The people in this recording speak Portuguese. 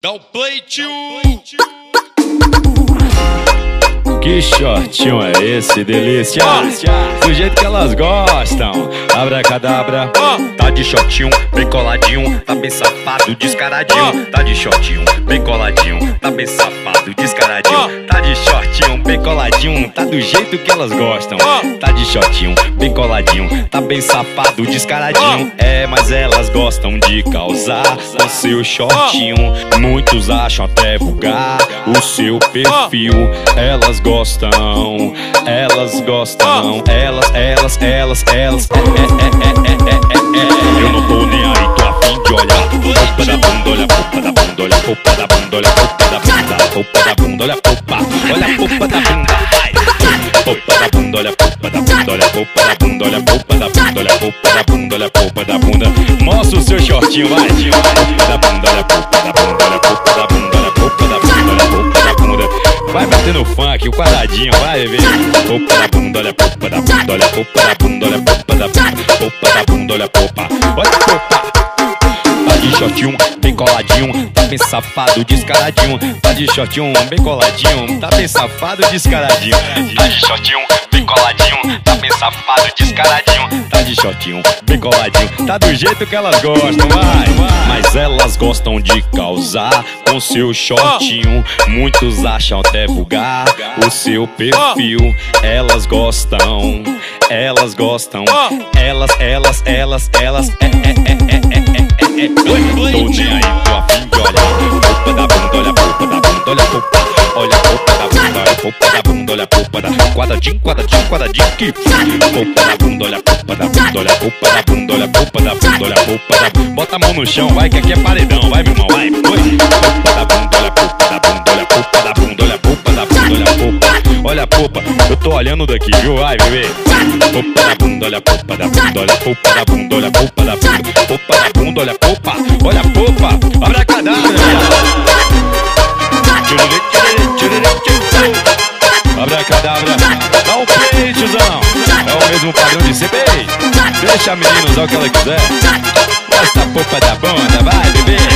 Dá o play, tio! Que shortinho é esse, delícia? Do jeito que elas gostam. Abracadabra. Tá de shortinho, bem coladinho. Tá bem safado, descaradinho. Tá de shortinho, bem coladinho. Tá bem safado, descaradinho. Tá de shortinho, bem coladinho. Tá do jeito que elas gostam. Tá de shortinho, bem coladinho. Tá bem safado, descaradinho. É, mas elas gostam de causar o seu shortinho. Muitos acham até vulgar o seu perfil. Elas gostam, elas gostam, elas. Eu não tô nem aí, tô a fim de olhar. Popa da bunda, olha a popa da bunda, olha a popa da bunda, olha a popa da bunda, popa da bunda, olha a popa, olha a popa da bunda. Popa da bunda, olha a popa da bunda, olha a popa da bunda, olha a popa da bunda, olha a popa da bunda, olha a popa da bunda. Mostra o seu shortinho, vai. Popa da bunda, olha a popa da bunda, olha a popa da bunda, olha a popa da bunda, olha a popa da bunda. Vai batendo funk, o quadradinho, vai, bebê. Popa da bunda, olha a popa da bunda, olha a popa da bunda, olha a popa da bunda. Popa da bunda, olha a popa, olha a popa. Tá de shortinho, bem coladinho. Tá bem safado, descaradinho. Tá de shortinho, bem coladinho. Tá bem safado, descaradinho. Tá de shortinho, bem coladinho. Tá bem safado, descaradinho. Tá de shortinho, bem coladinho. Tá do jeito que elas gostam, vai. Mas elas gostam de causar com seu shortinho. Muitos acham até vulgar o seu perfil. Elas gostam, elas gostam. Elas. Tô nem aí, tô a fim de olhar. Popa da bunda, olha a popa da bunda, olha a popa. Olha a popa da bunda, olha a popa da bunda, olha a popa da quadradinho, que popa da bunda, olha a popa da bunda, olha a popa da bunda, olha a popa da bunda, olha a popa da bunda. Bota a mão no chão, vai, que aqui é paredão, vai, meu irmão, vai. Popa da bunda, olha a popa da bunda, olha a popa da bunda, olha a popa da bunda, olha a popa, olha a popa. Eu tô olhando daqui, viu, vai, bebê. Popa da bunda, olha a popa da bunda, olha a popa da bunda, olha a popa da bunda. Popa da bunda, olha a popa, olha a popa. Abracadabra. Abracadabra. Dá um play, tiozão. É o mesmo padrão de sempre. Deixa a menina usar o que ela quiser. Mostra a popa da bunda, vai, bebê.